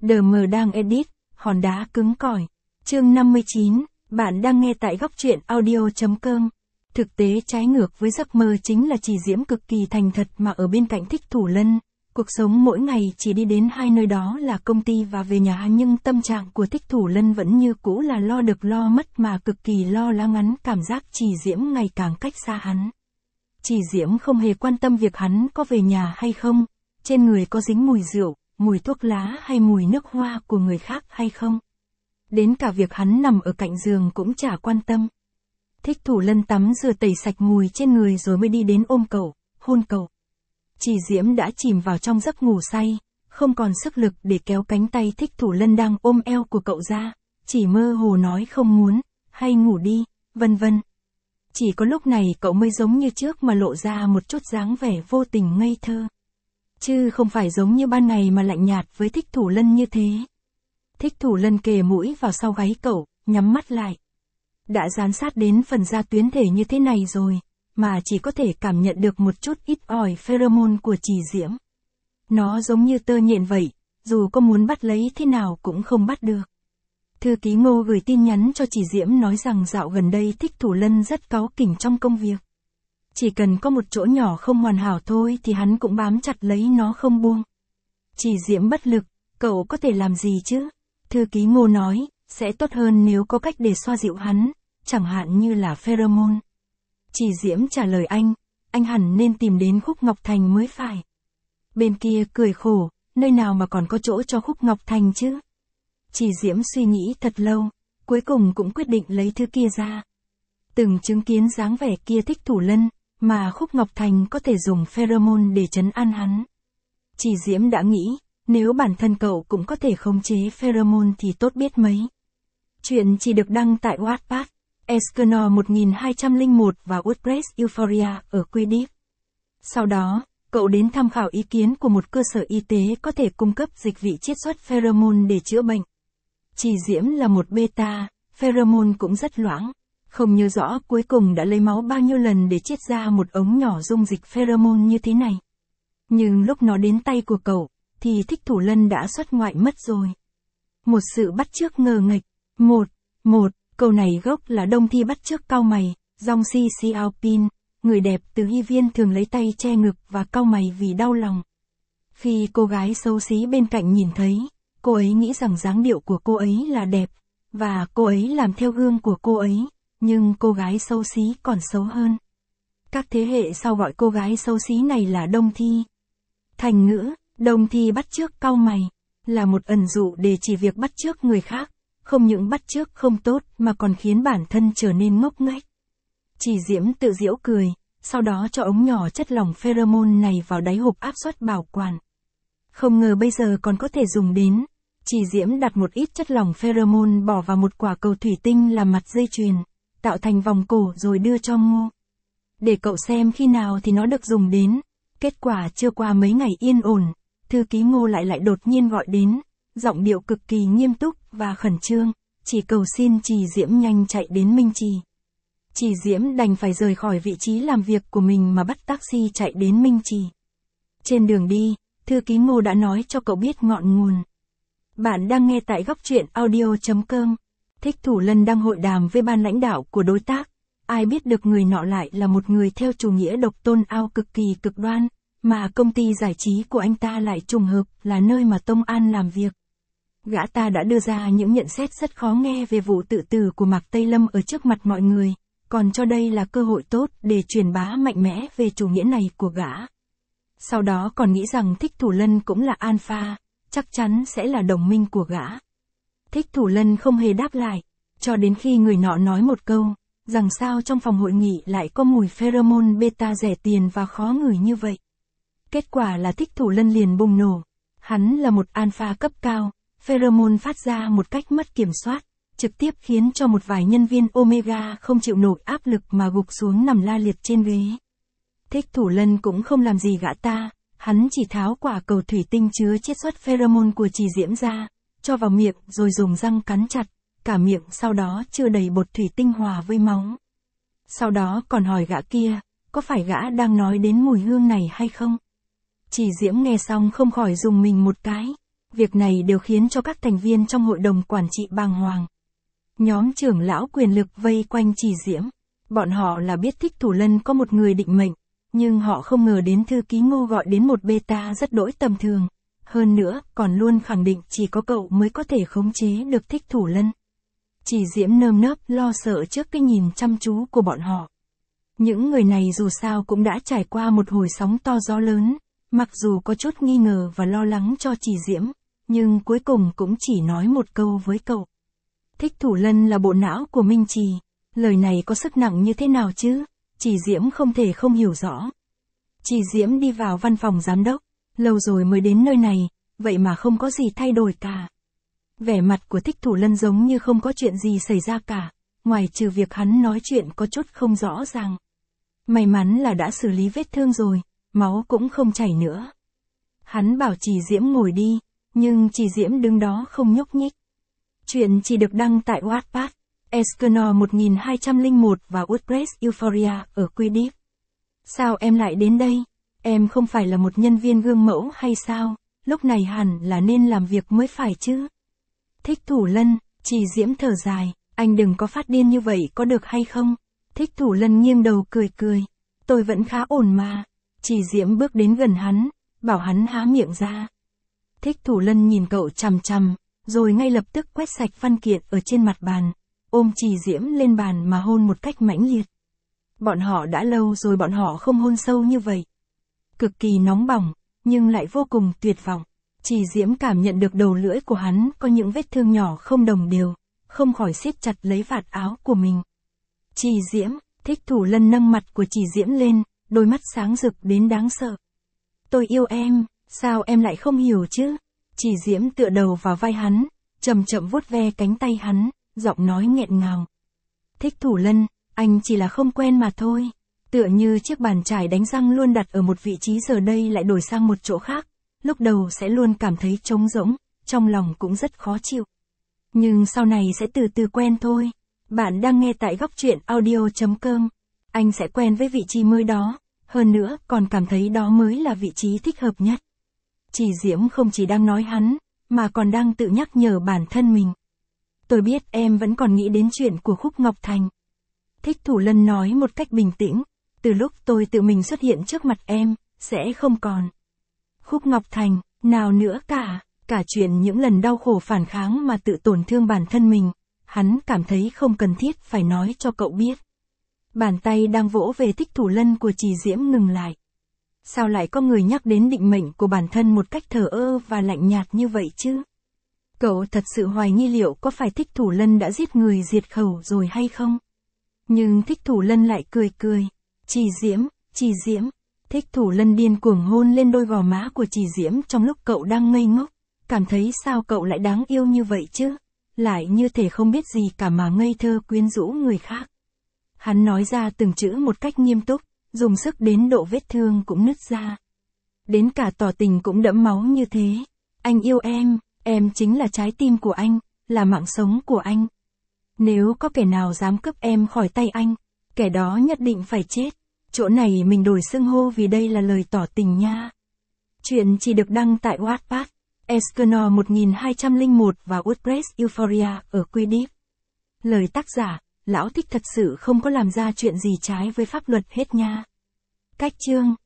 DM đang edit, hòn đá cứng cỏi. Chương 59, bạn đang nghe tại góc truyện audio.com. Thực tế trái ngược với giấc mơ chính là Chỉ Diễm cực kỳ thành thật mà ở bên cạnh Thích Thủ Lân. Cuộc sống mỗi ngày chỉ đi đến hai nơi đó là công ty và về nhà, nhưng tâm trạng của Thích Thủ Lân vẫn như cũ là lo được lo mất mà cực kỳ lo lắng ngắn, cảm giác Chỉ Diễm ngày càng cách xa hắn. Chỉ Diễm không hề quan tâm việc hắn có về nhà hay không, trên người có dính mùi rượu, mùi thuốc lá hay mùi nước hoa của người khác hay không. Đến cả việc hắn nằm ở cạnh giường cũng chả quan tâm. Thích Thủ Lân tắm rửa tẩy sạch mùi trên người rồi mới đi đến ôm cậu, hôn cậu. Chỉ Diễm đã chìm vào trong giấc ngủ say, không còn sức lực để kéo cánh tay Thích Thủ Lân đang ôm eo của cậu ra, chỉ mơ hồ nói không muốn, hay ngủ đi, vân vân. Chỉ có lúc này cậu mới giống như trước mà lộ ra một chút dáng vẻ vô tình ngây thơ. Chứ không phải giống như ban ngày mà lạnh nhạt với Thích Thủ Lân như thế. Thích Thủ Lân kề mũi vào sau gáy cậu, nhắm mắt lại. Đã dán sát đến phần da tuyến thể như thế này rồi, mà chỉ có thể cảm nhận được một chút ít ỏi pheromone của Chỉ Diễm. Nó giống như tơ nhện vậy, dù có muốn bắt lấy thế nào cũng không bắt được. Thư ký Ngô gửi tin nhắn cho Chỉ Diễm nói rằng dạo gần đây Thích Thủ Lân rất cáu kỉnh trong công việc. Chỉ cần có một chỗ nhỏ không hoàn hảo thôi thì hắn cũng bám chặt lấy nó không buông. Chỉ Diễm bất lực, cậu có thể làm gì chứ? Thư ký Ngô nói, sẽ tốt hơn nếu có cách để xoa dịu hắn, chẳng hạn như là pheromone. Chỉ Diễm trả lời anh hẳn nên tìm đến Khúc Ngọc Thành mới phải. Bên kia cười khổ, nơi nào mà còn có chỗ cho Khúc Ngọc Thành chứ? Chỉ Diễm suy nghĩ thật lâu, cuối cùng cũng quyết định lấy thứ kia ra. Từng chứng kiến dáng vẻ kia Thích Thủ Lân, mà Khúc Ngọc Thành có thể dùng pheromone để trấn an hắn. Chỉ Diễm đã nghĩ, nếu bản thân cậu cũng có thể khống chế pheromone thì tốt biết mấy. Chuyện chỉ được đăng tại Wattpad, Escanor 1201 và WordPress Euphoria ở Quidditch. Sau đó, cậu đến tham khảo ý kiến của một cơ sở y tế có thể cung cấp dịch vị chiết xuất pheromone để chữa bệnh. Chỉ Diễm là một beta, pheromone cũng rất loãng. Không nhớ rõ cuối cùng đã lấy máu bao nhiêu lần để chiết ra một ống nhỏ dung dịch pheromone như thế này. Nhưng lúc nó đến tay của cậu, thì Thích Thủ Lân đã xuất ngoại mất rồi. Một sự bắt chước ngờ nghệch. Câu này gốc là Đông Thi bắt chước cau mày, dòng Si Xiaopin, người đẹp từ Hy Viên thường lấy tay che ngực và cau mày vì đau lòng. Khi cô gái xấu xí bên cạnh nhìn thấy, cô ấy nghĩ rằng dáng điệu của cô ấy là đẹp, và cô ấy làm theo gương của cô ấy, nhưng cô gái xấu xí còn xấu hơn. Các thế hệ sau gọi cô gái xấu xí này là Đông Thi. Thành ngữ, Đông Thi bắt chước cau mày, là một ẩn dụ để chỉ việc bắt chước người khác, không những bắt chước không tốt mà còn khiến bản thân trở nên ngốc nghếch. Chỉ Diễm tự giễu cười, sau đó cho ống nhỏ chất lỏng pheromone này vào đáy hộp áp suất bảo quản. Không ngờ bây giờ còn có thể dùng đến. Chỉ Diễm đặt một ít chất lỏng pheromone bỏ vào một quả cầu thủy tinh làm mặt dây chuyền, tạo thành vòng cổ rồi đưa cho Ngô. Để cậu xem khi nào thì nó được dùng đến. Kết quả chưa qua mấy ngày yên ổn, thư ký Ngô lại đột nhiên gọi đến, giọng điệu cực kỳ nghiêm túc và khẩn trương, chỉ cầu xin Chỉ Diễm nhanh chạy đến Minh Trì. Chỉ Diễm đành phải rời khỏi vị trí làm việc của mình mà bắt taxi chạy đến Minh Trì. Trên đường đi, thư ký Ngô đã nói cho cậu biết ngọn nguồn. Bạn đang nghe tại góc truyện audio.com. Thích Thủ Lân đang hội đàm với ban lãnh đạo của đối tác. Ai biết được người nọ lại là một người theo chủ nghĩa độc tôn ao cực kỳ cực đoan, mà công ty giải trí của anh ta lại trùng hợp là nơi mà Tông An làm việc. Gã ta đã đưa ra những nhận xét rất khó nghe về vụ tự tử của Mạc Tây Lâm ở trước mặt mọi người, còn cho đây là cơ hội tốt để truyền bá mạnh mẽ về chủ nghĩa này của gã. Sau đó còn nghĩ rằng Thích Thủ Lân cũng là alpha, chắc chắn sẽ là đồng minh của gã. Thích Thủ Lân không hề đáp lại, cho đến khi người nọ nói một câu, rằng sao trong phòng hội nghị lại có mùi pheromone beta rẻ tiền và khó ngửi như vậy. Kết quả là Thích Thủ Lân liền bùng nổ. Hắn là một alpha cấp cao, pheromone phát ra một cách mất kiểm soát, trực tiếp khiến cho một vài nhân viên Omega không chịu nổi áp lực mà gục xuống nằm la liệt trên ghế. Thích Thủ Lân cũng không làm gì gã ta, hắn chỉ tháo quả cầu thủy tinh chứa chiết xuất pheromone của Chỉ Diễm ra, cho vào miệng rồi dùng răng cắn chặt, cả miệng sau đó chừa đầy bột thủy tinh hòa với máu. Sau đó còn hỏi gã kia, có phải gã đang nói đến mùi hương này hay không? Chỉ Diễm nghe xong không khỏi rùng mình một cái. Việc này đều khiến cho các thành viên trong hội đồng quản trị bàng hoàng. Nhóm trưởng lão quyền lực vây quanh Chỉ Diễm. Bọn họ là biết Thích Thủ Lân có một người định mệnh, nhưng họ không ngờ đến thư ký Ngô gọi đến một beta rất đỗi tầm thường. Hơn nữa, còn luôn khẳng định chỉ có cậu mới có thể khống chế được Thích Thủ Lân. Chỉ Diễm nơm nớp lo sợ trước cái nhìn chăm chú của bọn họ. Những người này dù sao cũng đã trải qua một hồi sóng to gió lớn, mặc dù có chút nghi ngờ và lo lắng cho Chỉ Diễm, nhưng cuối cùng cũng chỉ nói một câu với cậu. Thích Thủ Lân là bộ não của Minh Trì, lời này có sức nặng như thế nào chứ? Chỉ Diễm không thể không hiểu rõ. Chỉ Diễm đi vào văn phòng giám đốc, lâu rồi mới đến nơi này, vậy mà không có gì thay đổi cả. Vẻ mặt của Thích Thủ Lân giống như không có chuyện gì xảy ra cả, ngoài trừ việc hắn nói chuyện có chút không rõ ràng. May mắn là đã xử lý vết thương rồi, máu cũng không chảy nữa. Hắn bảo Chỉ Diễm ngồi đi, nhưng Chỉ Diễm đứng đó không nhúc nhích. Chuyện chỉ được đăng tại Wattpad, Escanor 1201 và WordPress Euphoria ở Quidditch. Sao em lại đến đây? Em không phải là một nhân viên gương mẫu hay sao? Lúc này hẳn là nên làm việc mới phải chứ. Thích Thủ Lân, Chỉ Diễm thở dài, anh đừng có phát điên như vậy có được hay không? Thích Thủ Lân nghiêng đầu cười cười. Tôi vẫn khá ổn mà. Chỉ Diễm bước đến gần hắn, bảo hắn há miệng ra. Thích Thủ Lân nhìn cậu chằm chằm, rồi ngay lập tức quét sạch văn kiện ở trên mặt bàn, ôm Chỉ Diễm lên bàn mà hôn một cách mãnh liệt. Bọn họ đã lâu rồi bọn họ không hôn sâu như vậy. Cực kỳ nóng bỏng, nhưng lại vô cùng tuyệt vọng. Chỉ Diễm cảm nhận được đầu lưỡi của hắn có những vết thương nhỏ không đồng đều, không khỏi siết chặt lấy vạt áo của mình. Chỉ Diễm, Thích Thủ Lân nâng mặt của Chỉ Diễm lên, đôi mắt sáng rực đến đáng sợ. Tôi yêu em, sao em lại không hiểu chứ? Chỉ Diễm tựa đầu vào vai hắn, chậm chậm vuốt ve cánh tay hắn, giọng nói nghẹn ngào. Thích Thủ Lân, anh chỉ là không quen mà thôi. Tựa như chiếc bàn chải đánh răng luôn đặt ở một vị trí giờ đây lại đổi sang một chỗ khác, lúc đầu sẽ luôn cảm thấy trống rỗng, trong lòng cũng rất khó chịu. Nhưng sau này sẽ từ từ quen thôi. Bạn đang nghe tại góc truyện audio.com. Anh sẽ quen với vị trí mới đó, hơn nữa còn cảm thấy đó mới là vị trí thích hợp nhất. Chỉ Diễm không chỉ đang nói hắn, mà còn đang tự nhắc nhở bản thân mình. Tôi biết em vẫn còn nghĩ đến chuyện của Khúc Ngọc Thành. Thích Thủ Lân nói một cách bình tĩnh, từ lúc tôi tự mình xuất hiện trước mặt em, sẽ không còn Khúc Ngọc Thành, nào nữa cả chuyện những lần đau khổ phản kháng mà tự tổn thương bản thân mình, hắn cảm thấy không cần thiết phải nói cho cậu biết. Bàn tay đang vỗ về Thích Thủ Lân của Chỉ Diễm ngừng lại. Sao lại có người nhắc đến định mệnh của bản thân một cách thờ ơ và lạnh nhạt như vậy chứ? Cậu thật sự hoài nghi liệu có phải Thích Thủ Lân đã giết người diệt khẩu rồi hay không? Nhưng Thích Thủ Lân lại cười cười. Chỉ Diễm. Thích Thủ Lân điên cuồng hôn lên đôi gò má của Chỉ Diễm trong lúc cậu đang ngây ngốc. Cảm thấy sao cậu lại đáng yêu như vậy chứ? Lại như thể không biết gì cả mà ngây thơ quyến rũ người khác. Hắn nói ra từng chữ một cách nghiêm túc, dùng sức đến độ vết thương cũng nứt ra. Đến cả tỏ tình cũng đẫm máu như thế. Anh yêu em chính là trái tim của anh, là mạng sống của anh. Nếu có kẻ nào dám cướp em khỏi tay anh, kẻ đó nhất định phải chết. Chỗ này mình đổi xưng hô vì đây là lời tỏ tình nha. Chuyện chỉ được đăng tại Wattpad, Escanor 1201 và WordPress Euphoria ở Quidditch. Lời tác giả, lão Thích thật sự không có làm ra chuyện gì trái với pháp luật hết nha. Cách chương